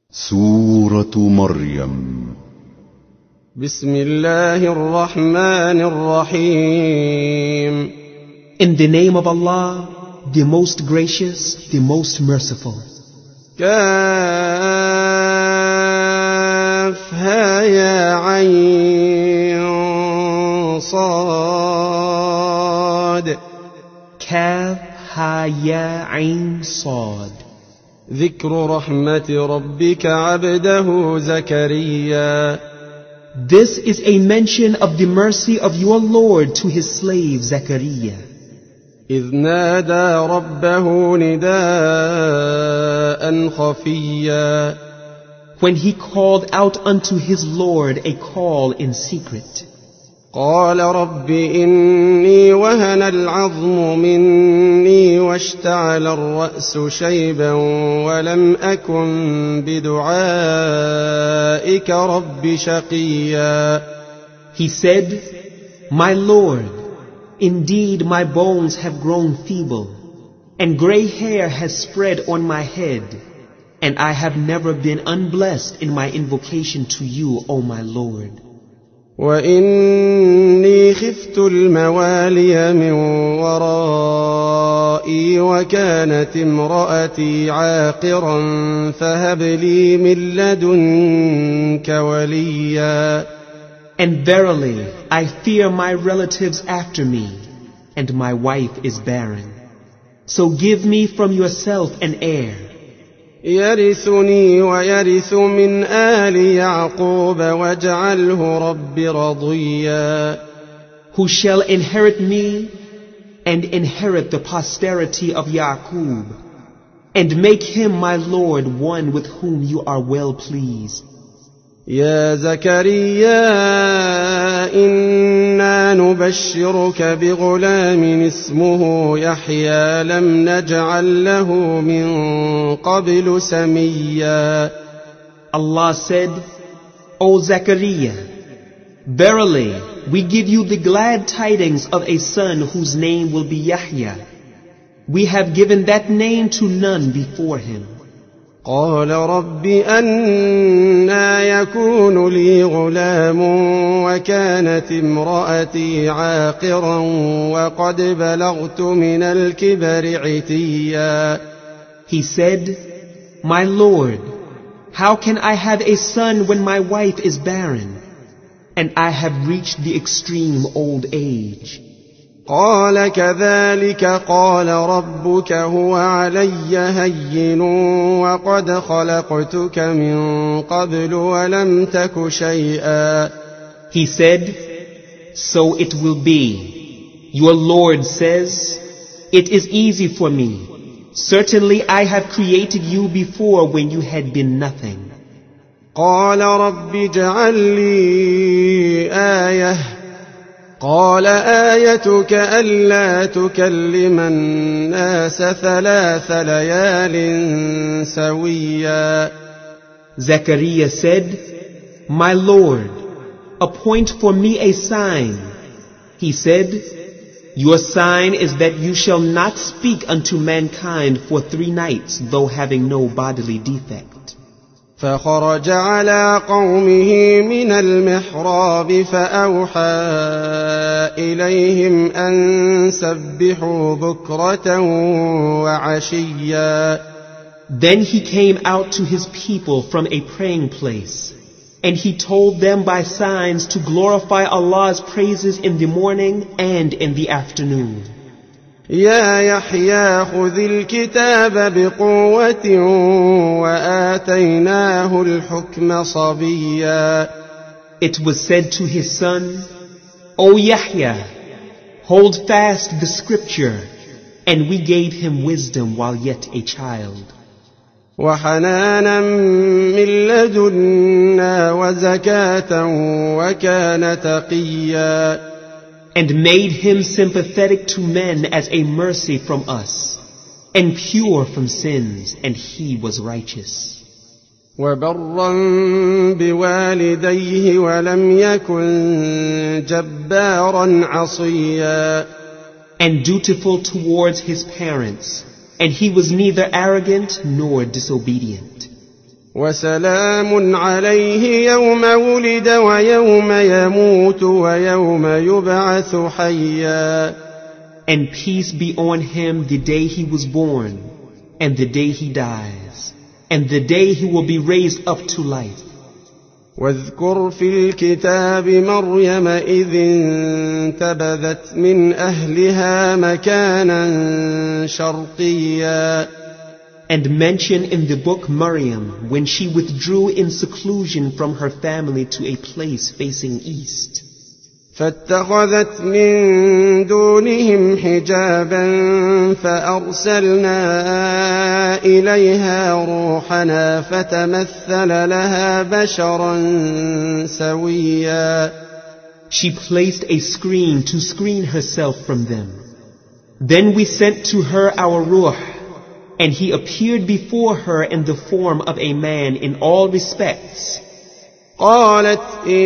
سورة مريم. بسم الله الرحمن الرحيم. In the name of Allah, the most gracious, the most merciful. كافها يا عين صاد. Kaf ha ya ain sad. ذكر رحمة ربك عبده زكريا. This is a mention of the mercy of your Lord to his slave Zechariah. إذ نادى ربه نداء خفيا. When he called out unto his Lord a call in secret. قال رب إني وهن العظم مني واشتعل الرأس شيبا ولم أكن بدعائك رب شقيا. He said, My Lord, indeed my bones have grown feeble, and gray hair has spread on my head, and I have never been unblessed in my invocation to you, O my Lord. وإني خفت الموالي من ورائي وكانت امرأتي عاقرا فهب لي من لدنك وليا. And verily, I fear my relatives after me, and my wife is barren. So give me from yourself an heir. يرثني ويرث من آل يعقوب واجعله رب رضيا. Who shall inherit me and inherit the posterity of Yaqub, and make him my Lord one with whom you are well pleased. يا زكريا إنا نبشرك بغلام اسمه يحيى لم نجعل له من قبل سميا. Allah said, O Zechariah, verily we give you the glad tidings of a son whose name will be Yahya. We have given that name to none before him. قال رب أنى يكون لي غلام وكانت امرأتي عاقرا وقد بلغت من الكبر عتيا. He said, My Lord, how can I have a son when my wife is barren, and I have reached the extreme old age? قال كذلك قال ربك هو علي هين وقد خلقتك من قبل ولم تك شيئا. He said, So it will be. Your Lord says, It is easy for me. Certainly I have created you before when you had been nothing. قال رب اجعل لي آية. قال آيتك ألا تكلم الناس 3 ليال سويا. Zechariah said, My Lord, appoint for me a sign. He said, Your sign is that you shall not speak unto mankind for 3 nights, though having no bodily defect. فخرج على قومه من المحراب فأوحى إليهم أن سبحوا بكرة وعشيا. Then he came out to his people from a praying place, and he told them by signs to glorify Allah's praises in the morning and in the afternoon. يا يحيى خذ الكتاب بقوة وآتيناه الحكم صبيا. It was said to his son, O Yahya, hold fast the scripture, and we gave him wisdom while yet a child. وحنانا من لدنا وزكاة وكان تقيا. And made him sympathetic to men as a mercy from us, and pure from sins, and he was righteous. وبرا بوالديه ولم يكن جبارا عصيا. And dutiful towards his parents, and he was neither arrogant nor disobedient. وسلام عليه يوم ولد ويوم يموت ويوم يبعث حيا. And peace be on him the day he was born, and the day he dies, and the day he will be raised up to life. واذكر في الكتاب مريم إذ انتبذت من أهلها مكانا شرقيا. And mention in the book Maryam when she withdrew in seclusion from her family to a place facing east. فاتخذت من دونهم حجابا فأرسلنا إليها روحنا فتمثل لها بشرا سويا. She placed a screen to screen herself from them. Then we sent to her our ruh, and he appeared before her in the form of a man in all respects. قالت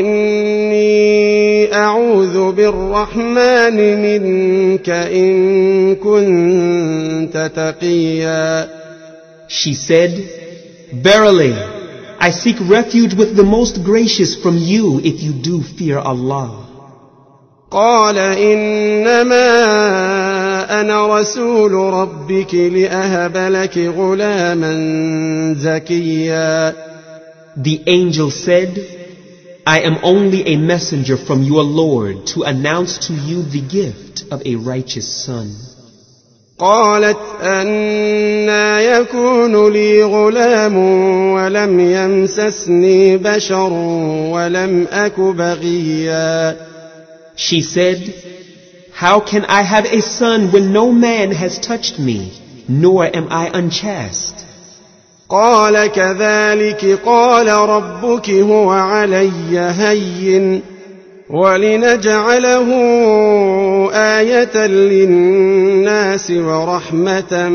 إني أعوذ بالرحمن منك إن كنت تقيا. She said, Verily, I seek refuge with the most gracious from you if you do fear Allah. قال إنما أنا رسول ربك لأهب لك غلاما زكيا. The angel said, I am only a messenger from your Lord to announce to you the gift of a righteous son. قالت أنى يكون لي غلام ولم يمسسني بشر ولم أك بغيا. She said, How can I have a son when no man has touched me, nor am I unchaste? قال كذلك قال ربك هو علي هين ولنجعله آية للناس ورحمة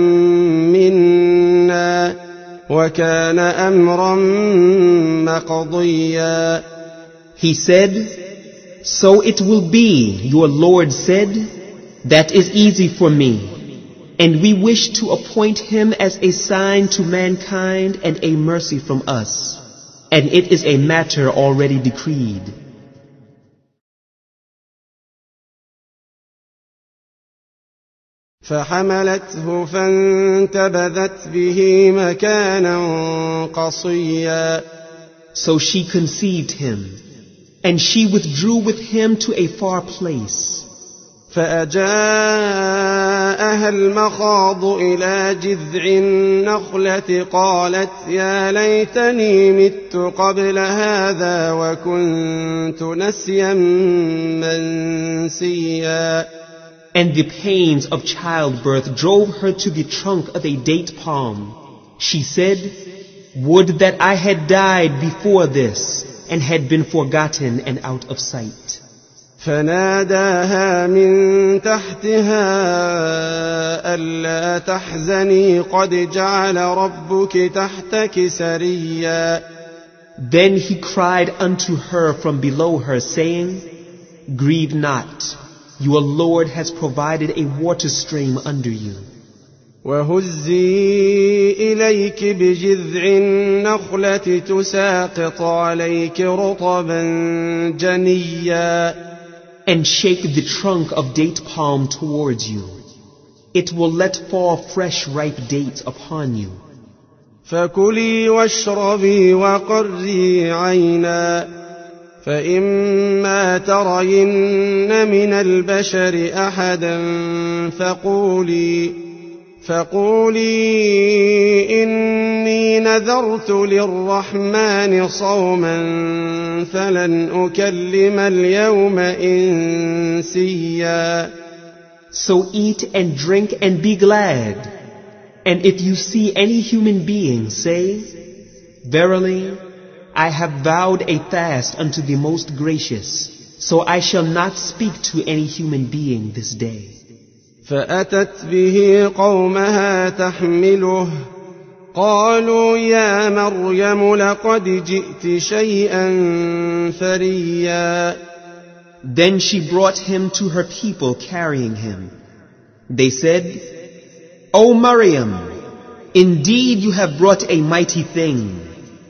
منا وكان أمرا مقضيا. He said, So it will be, your Lord said, that is easy for me. And we wish to appoint him as a sign to mankind and a mercy from us. And it is a matter already decreed. فحملته فانتبذت به مكانا قصيا. So she conceived him, and she withdrew with him to a far place. فأجاءها المخاض إلى جذع النخلة قالت يا ليتني مت قبل هذا وكنت نسيا منسيا. And the pains of childbirth drove her to the trunk of a date palm. She said, Would that I had died before this and had been forgotten and out of sight. فناداها من تحتها ألا تحزني قد جعل ربك تحتك سريا. Then he cried unto her from below her, saying, Grieve not, your Lord has provided a water stream under you. وهزي إليك بجذع النخلة تساقط عليك رطبا جنيا. And shake the trunk of date palm towards you. It will let fall fresh ripe dates upon you. فكلي واشربي وقري عينا فإما ترين من البشر أحدا فقولي إني نذرت للرحمن صوما فلن أكلم اليوم إنسيا. So eat and drink and be glad. And if you see any human being, say, Verily, I have vowed a fast unto the Most Gracious, so I shall not speak to any human being this day. فأتت به قومها تحمله قالوا يا مريم لقد جئت شيئا فريا. Then she brought him to her people carrying him. They said, O Maryam, indeed you have brought a mighty thing.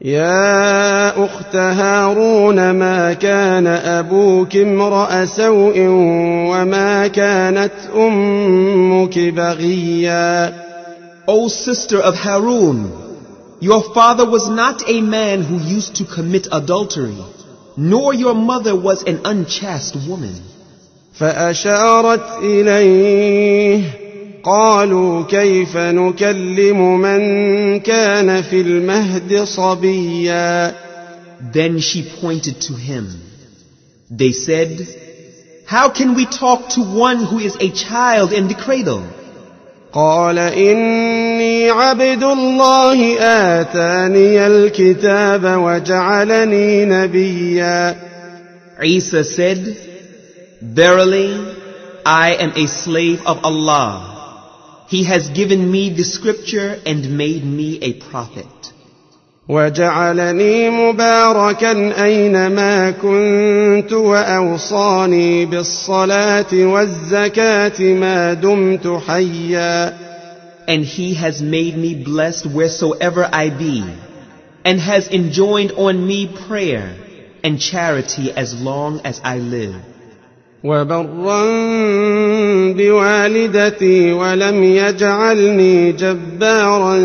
يا أخت هارون ما كان أبوك امرأ سوء وما كانت أمك بغيا. O sister of Harun, your father was not a man who used to commit adultery, nor your mother was an unchaste woman. فأشارت إليه قالوا كيف نكلم من كان في المهد صبيا. Then she pointed to him. They said, how can we talk to one who is a child in the cradle? قال إني عبد الله آتاني الكتاب وجعلني نبيا. Isa said, verily, I am a slave of Allah. He has given me the scripture and made me a prophet. وجعلني مباركا أينما كنت وأوصاني بالصلاة والزكاة ما دمت حيا. And he has made me blessed wheresoever I be, and has enjoined on me prayer and charity as long as I live. وبرا بوالدتي ولم يجعلني جبارا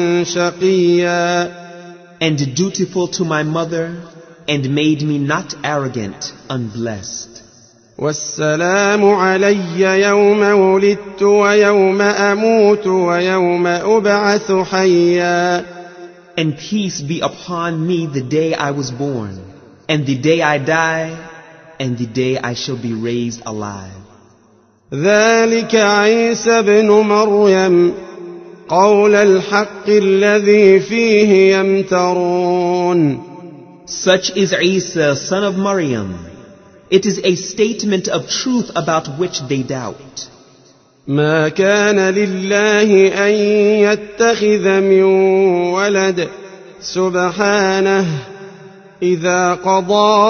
شقيا. And dutiful to my mother, and made me not arrogant, unblessed. والسلام علي يوم ولدت ويوم أموت ويوم أبعث حيا. And peace be upon me the day I was born, and the day I die, and the day I shall be raised alive. ذلك عيسى بن مريم قول الحق الذي فيه يمترون. Such is Isa, son of Maryam. It is a statement of truth about which they doubt. ما كان لله أن يتخذ من ولد سبحانه إذا قضى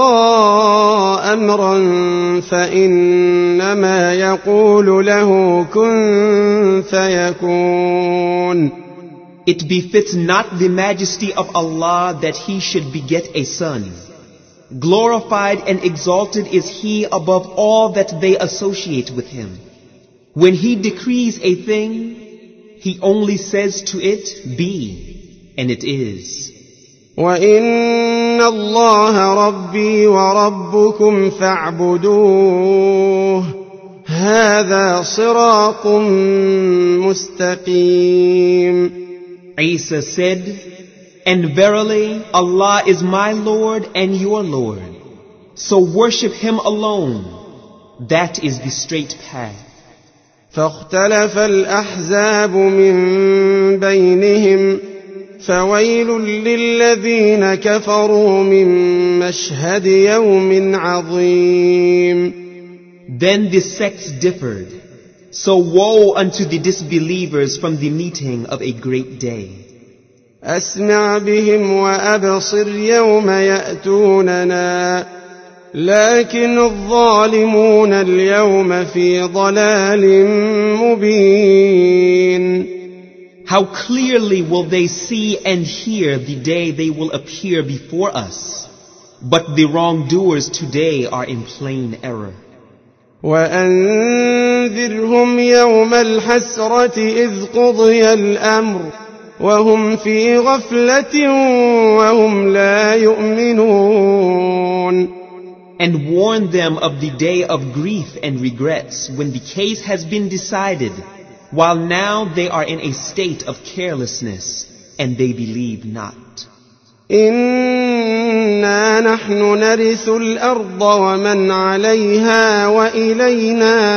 أمرا فإنما يقول له كن فيكون. It befits not the majesty of Allah that he should beget a son. Glorified and exalted is he above all that they associate with him. When he decrees a thing, he only says to it, be, and it is. وَإِنَّ اللَّهَ رَبِّي وَرَبُّكُمْ فَاعْبُدُوهُ هَذَا صِرَاطٌ مُسْتَقِيمٌ. Isa said, and verily Allah is my Lord and your Lord, so worship Him alone. That is the straight path. فاختلف الأحزاب من بينهم فويل للذين كفروا من مشهد يوم عظيم. Then the sects differed. So woe unto the disbelievers from the meeting of a great day. أسمع بهم وأبصر يوم يأتوننا لكن الظالمون اليوم في ضلال مبين. How clearly will they see and hear the day they will appear before us. But the wrongdoers today are in plain error. وأنذرهم يوم الحسرة إذ قضي الأمر وهم في غفلة وهم لا يؤمنون. And warn them of the day of grief and regrets when the case has been decided, while now they are in a state of carelessness and they believe not. إنا نحن نرث الأرض ومن عليها وإلينا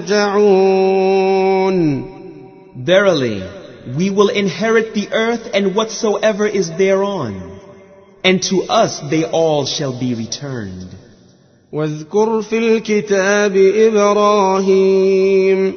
يرجعون. Verily, we will inherit the earth and whatsoever is thereon, and to us they all shall be returned. واذكر في الكتاب إبراهيم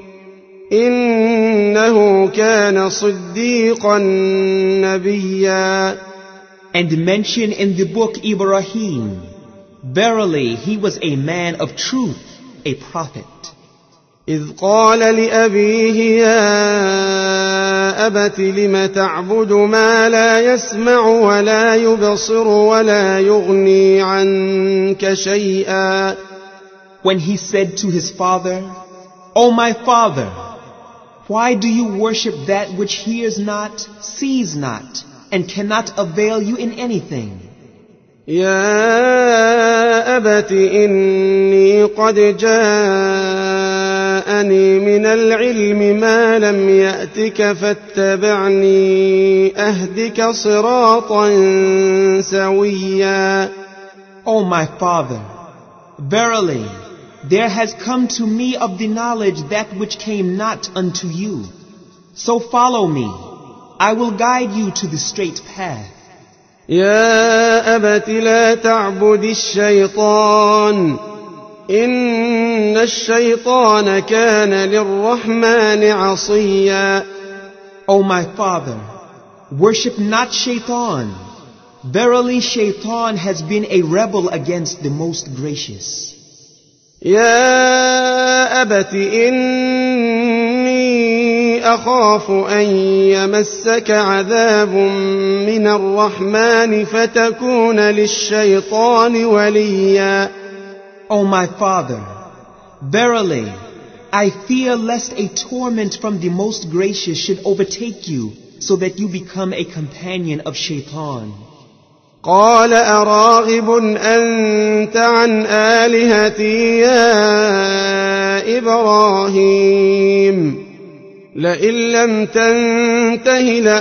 إنه كان صديقا نبيا. And mention in the book Ibrahim, verily he was a man of truth, a prophet. إذ قال لأبيه يا أبت لم تعبد ما لا يسمع ولا يبصر ولا يغني عنك شيئا. When he said to his father, O my father, why do you worship that which hears not, sees not, and cannot avail you in anything? يا أبت إني قد جاءني من العلم ما لم يأتك فاتبعني أهدك صراطا سويا. O my father, verily, there has come to me of the knowledge that which came not unto you. So follow me, I will guide you to the straight path. يا أبت لا تعبد الشيطان إن الشيطان كان للرحمن عصيا. O my father, worship not Shaitan. Verily Shaitan has been a rebel against the Most Gracious. يا أبت إني أخاف أن يمسك عذاب من الرحمن فتكون للشيطان وليا. O my father, verily, I fear lest a torment from the Most Gracious should overtake you, so that you become a companion of Shaitan. قال أراغب أنت عن آلهتي يا إبراهيم لئن لم تنته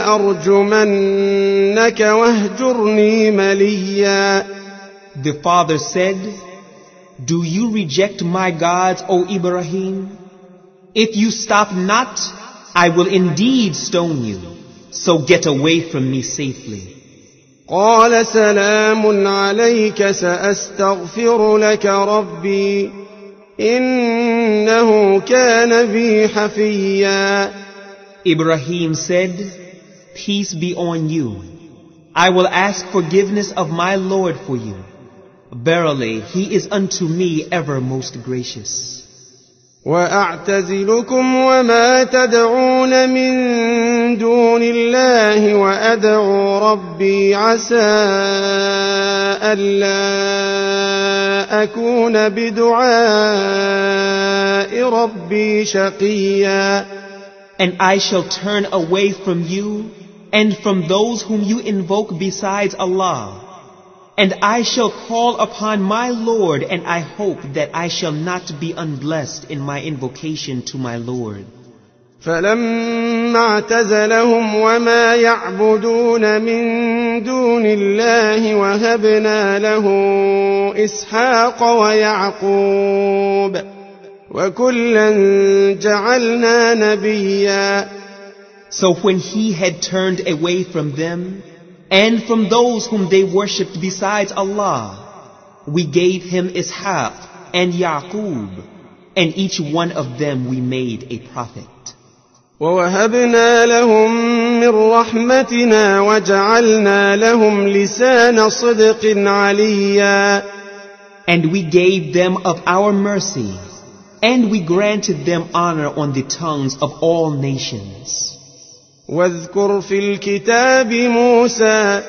لأرجمنك واهجرني مليا. The father said, Do you reject my gods, O Ibrahim? If you stop not, I will indeed stone you. So get away from me safely. قال سلام عليك سأستغفر لك ربي إنه كان بي حفيا. Ibrahim said, Peace be on you. I will ask forgiveness of my Lord for you. Verily, He is unto me ever most gracious. وأعتزلكم وما تدعون من دون الله وأدعو ربي عسى ألا أكون بدعاء ربي شقيا. And I shall turn away from you and from those whom you invoke besides Allah. And I shall call upon my Lord, and I hope that I shall not be unblessed in my invocation to my Lord. فلما اعتزلهم وما يعبدون من دون الله وهبنا له إسحاق ويعقوب وكلا جعلنا نبيا. So when he had turned away from them, and from those whom they worshipped besides Allah, we gave him Ishaq and Yaqub, and each one of them we made a prophet. ووهبنا لهم من رحمتنا وجعلنا لهم لسان صدق عليا. And we gave them of our mercy, and we granted them honor on the tongues of all nations. واذكر في الكتاب موسى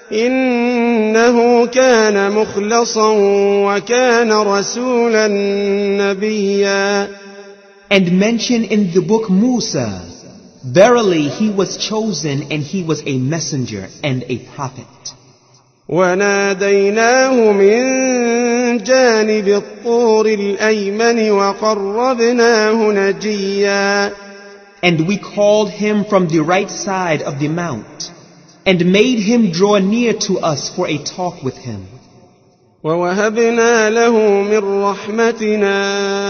إنه كان مخلصا وكان رسولا نبيا. And mention in the book Musa, verily he was chosen and he was a messenger and a prophet. وناديناه من جانب الطور الأيمن وقربناه نجيا. And we called him from the right side of the mount, and made him draw near to us for a talk with him. ووهبنا له من رحمتنا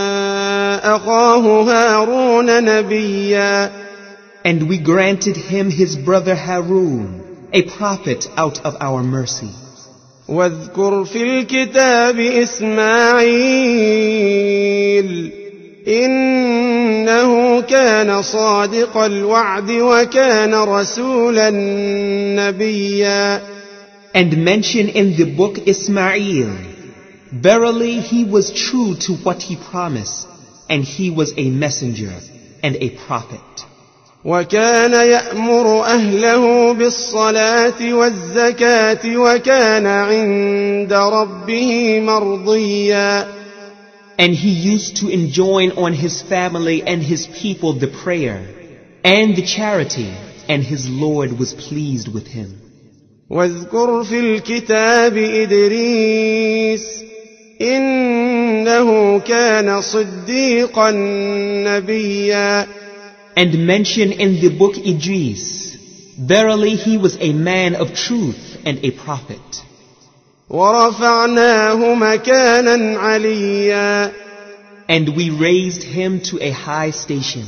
أخاه هارون نبيا. And we granted him his brother Harun, a prophet out of our mercy. واذكر في الكتاب إسماعيل إنه كان صادق الوعد وكان رسولا نبيا. And mention in the book Ismail, verily he was true to what he promised, and he was a messenger and a prophet. وكان يأمر أهله بالصلاة والزكاة وكان عند ربه مرضيا. And he used to enjoin on his family and his people the prayer and the charity, and his Lord was pleased with him. واذكر في الكتاب إدريس إنه كان صديقا نبيا. And mention in the book Idris, verily he was a man of truth and a prophet. ورفعناه مكانا عليا. And we raised him to a high station.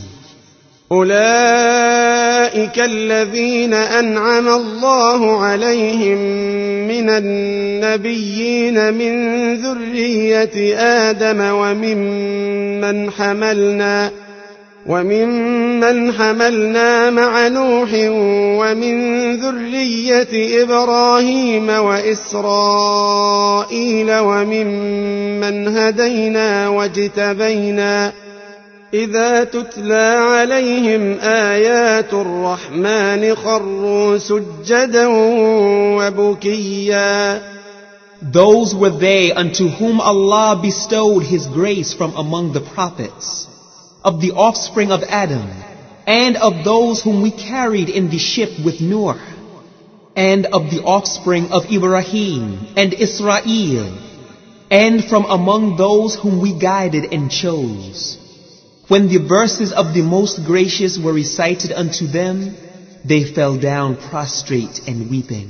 أولئك الذين أنعم الله عليهم من النبيين من ذرية آدم وممن حملنا مع نوح ومن ذرية إبراهيم وإسرائيل وممن هدينا واجتبينا إذا تتلى عليهم آيات الرحمن خروا سجدا وبكيا. Those were they unto whom Allah bestowed His grace from among the prophets, of the offspring of Adam, and of those whom we carried in the ship with Noah, and of the offspring of Ibrahim and Israel, and from among those whom we guided and chose. When the verses of the Most Gracious were recited unto them, they fell down prostrate and weeping.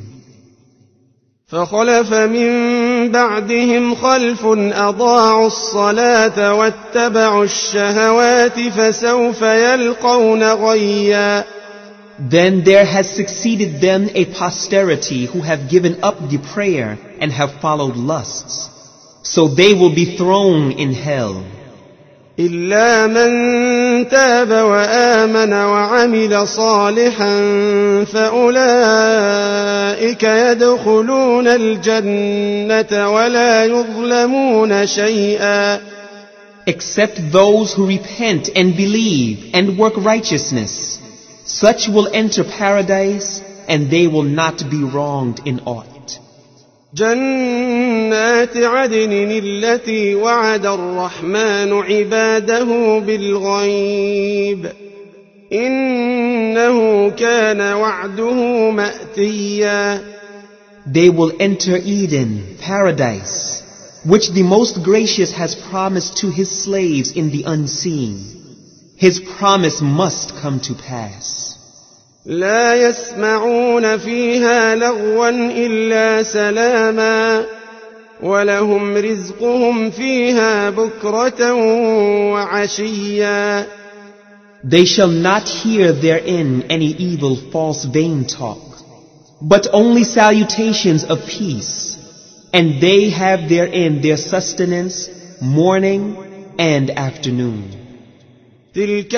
فخلف من بعدهم خلف أضاعوا الصلاة واتبعوا الشهوات فسوف يلقون غيا. Then there has succeeded them a posterity who have given up the prayer and have followed lusts. So they will be thrown in hell. إلا من تاب وآمن وعمل صالحا فأولئك يدخلون الجنة ولا يظلمون شيئا. Except those who repent and believe and work righteousness, such will enter paradise and they will not be wronged in aught. جنات عدن التي وعد الرحمن عباده بالغيب إنه كان وعده مأتيا. They will enter Eden, paradise, which the Most Gracious has promised to His slaves in the unseen. His promise must come to pass. لا يسمعون فيها لغوا إلا سلاما ولهم رزقهم فيها بكرة وعشيا. They shall not hear therein any evil false vain talk, but only salutations of peace, and they have therein their sustenance morning and afternoon. تلك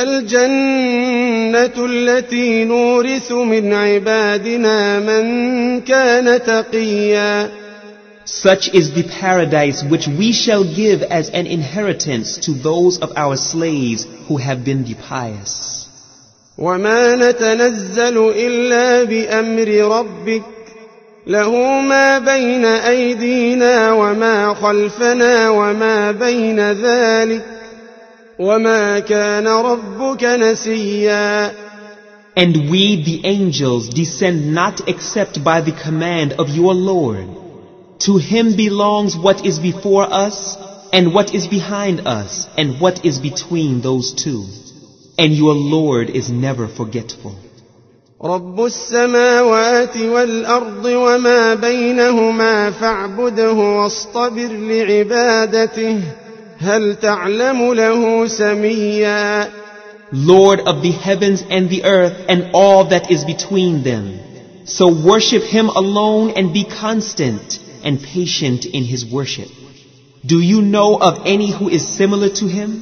الجنة التي نورث من عبادنا من كان تقيا. Such is the paradise which we shall give as an inheritance to those of our slaves who have been the pious. وما نتنزل إلا بأمر ربك له ما بين أيدينا وما خلفنا وما بين ذلك وما كان ربك نسيا. And we, the angels, descend not except by the command of your Lord. To Him belongs what is before us, and what is behind us, and what is between those two. And your Lord is never forgetful. رب السماوات والأرض وما بينهما فاعبده واصطبر لعبادته هل تعلم له سميا. Lord of the heavens and the earth and all that is between them. So worship Him alone and be constant and patient in His worship. Do you know of any who is similar to Him?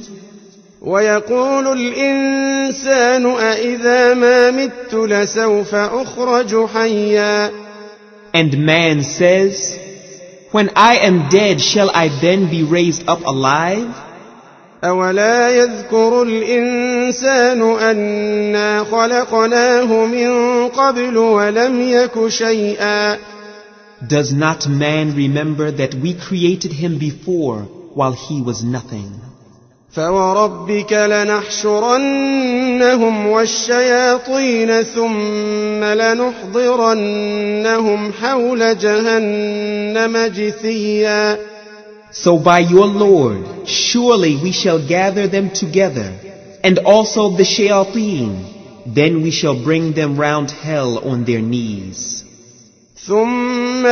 ويقول الإنسان أإذا ما مت لسوف أخرج حيا. And man says, when I am dead, shall I then be raised up alive? أولا يذكر الإنسان أنا خلقناه من قبل ولم يك شيئا. Does not man remember that we created him before while he was nothing? فوربك لنحشرنهم والشياطين ثم لنحضرنهم حول جهنم جثيا. So by your Lord, surely we shall gather them together, and also the shayateen. Then we shall bring them round hell on their knees. ثم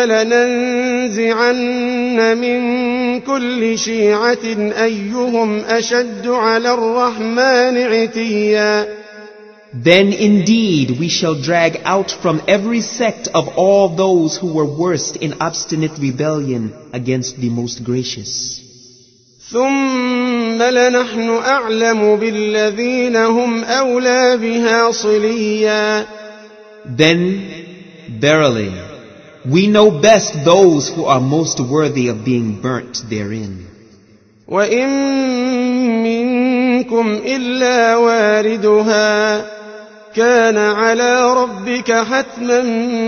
لننزعن من كل شيعة أيهم أشد على الرحمن عتيا. Then indeed we shall drag out from every sect of all those who were worst in obstinate rebellion against the Most Gracious. ثم لنحن أعلم بالذين هم أولى بها صليا. Then, verily, we know best those who are most worthy of being burnt therein. وإن منكم إلا واردها كان على ربك حتما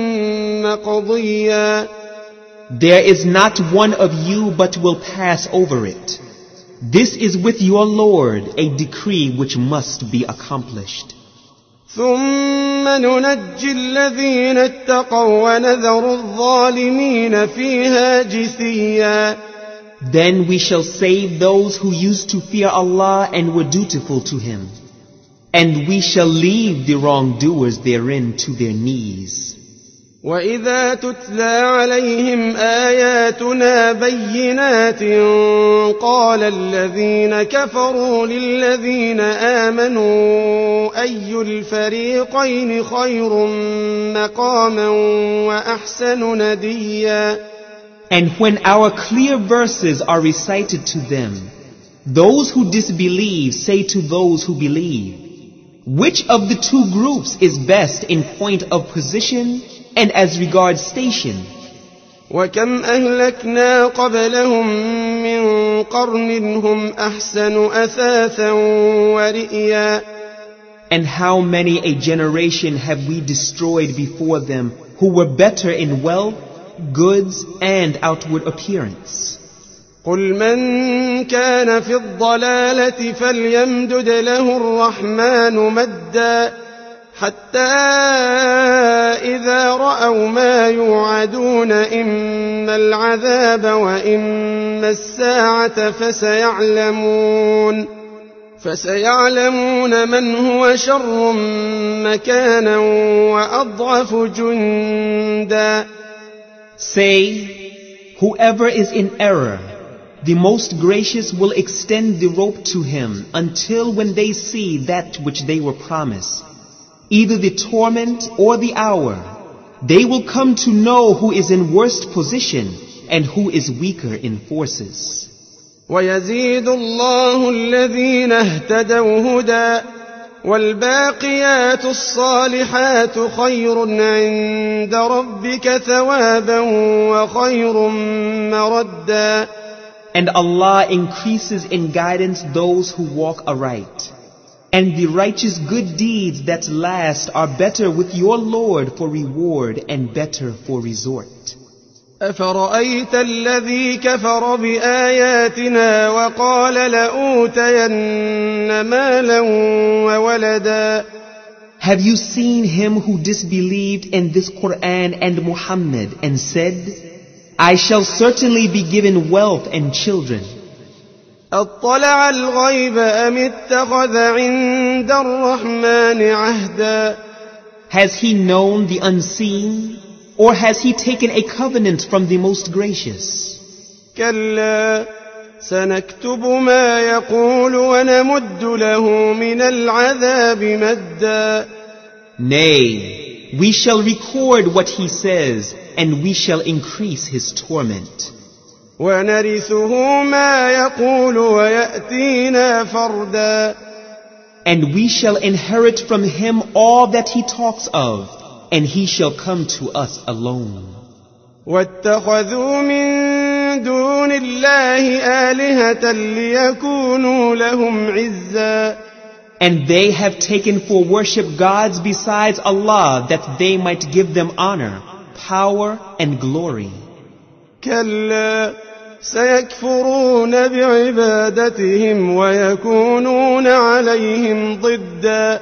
مقضيا. There is not one of you but will pass over it. This is with your Lord a decree which must be accomplished. ثم ننجي الذين اتقوا ونذر الظالمين فيها جثيا. Then we shall save those who used to fear Allah and were dutiful to Him. And we shall leave the wrongdoers therein to their knees. وإذا تتلى عليهم آياتنا بينات قال الذين كفروا للذين آمنوا أي الفريقين خير مقاما وأحسن نديا. And when our clear verses are recited to them, those who disbelieve say to those who believe, which of the two groups is best in point of position and as regards station? وكم أهلكنا قبلهم من قرن هم أحسن أثاثا ورئيا. And how many a generation have we destroyed before them who were better in wealth, goods, and outward appearance? قل من كان في الضلالة فليمدد له الرحمن مدا حتى إذا رأوا ما يوعدون إما العذاب وإما الساعة فسيعلمون من هو شر مكانا وأضعف جندا. Say, whoever is in error, the Most Gracious will extend the rope to him until when they see that which they were promised, either the torment or the hour, they will come to know who is in worst position and who is weaker in forces. ويزيد الله الذين اهتدوا هدى والباقيات الصالحات خير عند ربك ثوابا وخير مردا. And Allah increases in guidance those who walk aright. And the righteous good deeds that last are better with your Lord for reward and better for resort. أفرأيت الذي كفر بآياتنا وقال لأوتين مالا وولدا. Have you seen him who disbelieved in this Quran and Muhammad and said, I shall certainly be given wealth and children? أطلع الغيب أم اتخذ عند الرحمن عهدا. Has he known the unseen, or has he taken a covenant from the Most Gracious? كلا سنكتب ما يقول ونمد له من العذاب مدا. Nay, we shall record what he says, and we shall increase his torment. ونرثه ما يقول ويأتينا فردا. And we shall inherit from him all that he talks of, and he shall come to us alone. واتخذوا من دون الله آلهة ليكونوا لهم عزا. And they have taken for worship gods besides Allah that they might give them honor, power and glory. كلا سيكفرون بعبادتهم ويكونون عليهم ضدا.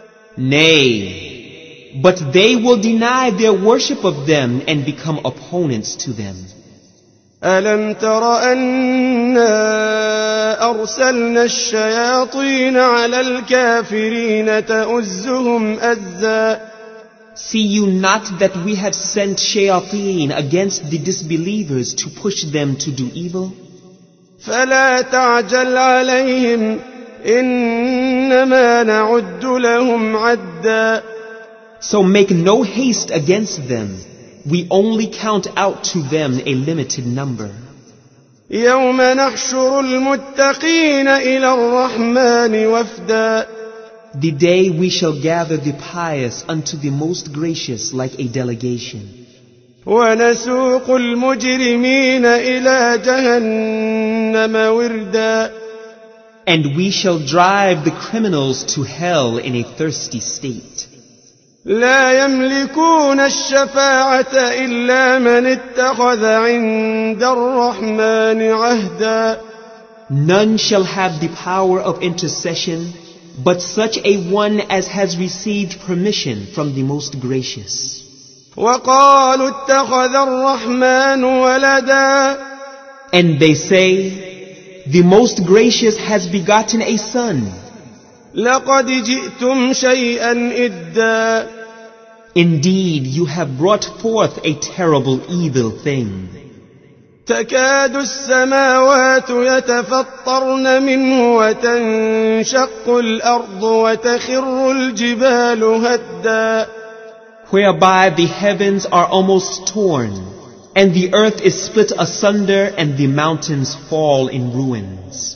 Nay, but they will deny their worship of them and become opponents to them. ألم تر أنا أرسلنا الشياطين على الكافرين تؤزهم أزا. See you not that we have sent shayateen against the disbelievers to push them to do evil? فلا تعجل عليهم إنما نعد لهم عدا. So make no haste against them. We only count out to them a limited number. يوم نحشر المتقين إلى الرحمن وفدا. The day we shall gather the pious unto the most gracious like a delegation. ونسوق المجرمين إلى جهنم وردا. And we shall drive the criminals to hell in a thirsty state. لا يملكون الشفاعة إلا من اتخذ عند الرحمن عهدا. None shall have the power of intercession but such a one as has received permission from the most gracious. وقالوا اتخذ الرحمن ولدا. And they say, the most gracious has begotten a son. لقد جئتم شيئا إدا. Indeed, you have brought forth a terrible evil thing. تكاد السماوات يتفطرن منه وتنشق الأرض وتخر الجبال هدا. Whereby the heavens are almost torn, and the earth is split asunder, and the mountains fall in ruins.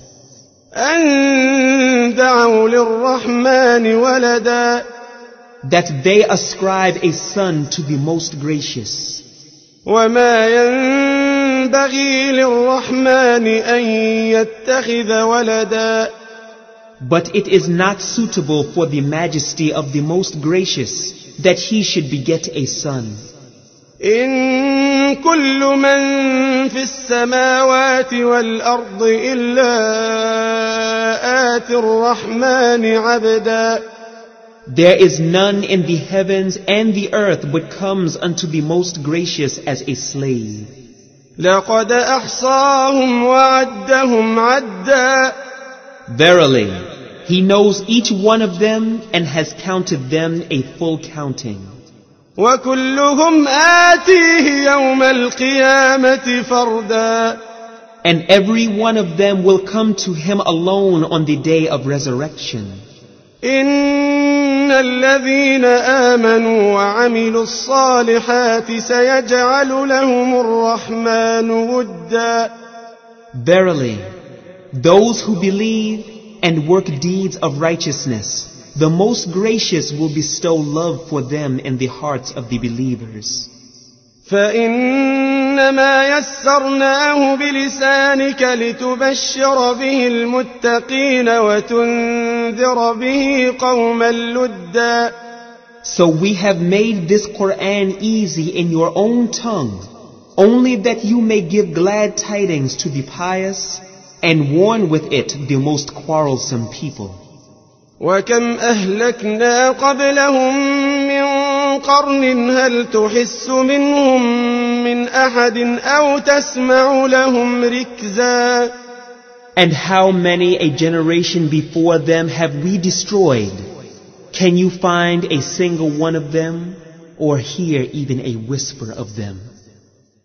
أن دعوا للرحمن ولدا. That they ascribe a son to the most gracious. وما ينبغي للرحمن أن يتخذ ولدا. But it is not suitable for the majesty of the most gracious that he should beget a son. إن كل من في السماوات والأرض إلا آتي الرحمن عبدا. There is none in the heavens and the earth but comes unto the most gracious as a slave. لقد أحصاهم وعدهم عدا. Verily, he knows each one of them and has counted them a full counting. وكلهم آتيه يوم القيامة فردا. And every one of them will come to him alone on the day of resurrection. إن الذين آمنوا وعملوا الصالحات سيجعل لهم الرحمن ودا. Verily, those who believe and work deeds of righteousness, the most gracious will bestow love for them in the hearts of the believers. فإنما يسرناه بلسانك لتبشر به المتقين وتنذر به قوما لدا. So we have made this Quran easy in your own tongue, only that you may give glad tidings to the pious and warn with it the most quarrelsome people. وكم أهلكنا قبلهم من قرن هل تحس منهم من أحد أو تسمع لهم ركزا. And how many a generation before them have we destroyed? Can you find a single one of them or hear even a whisper of them?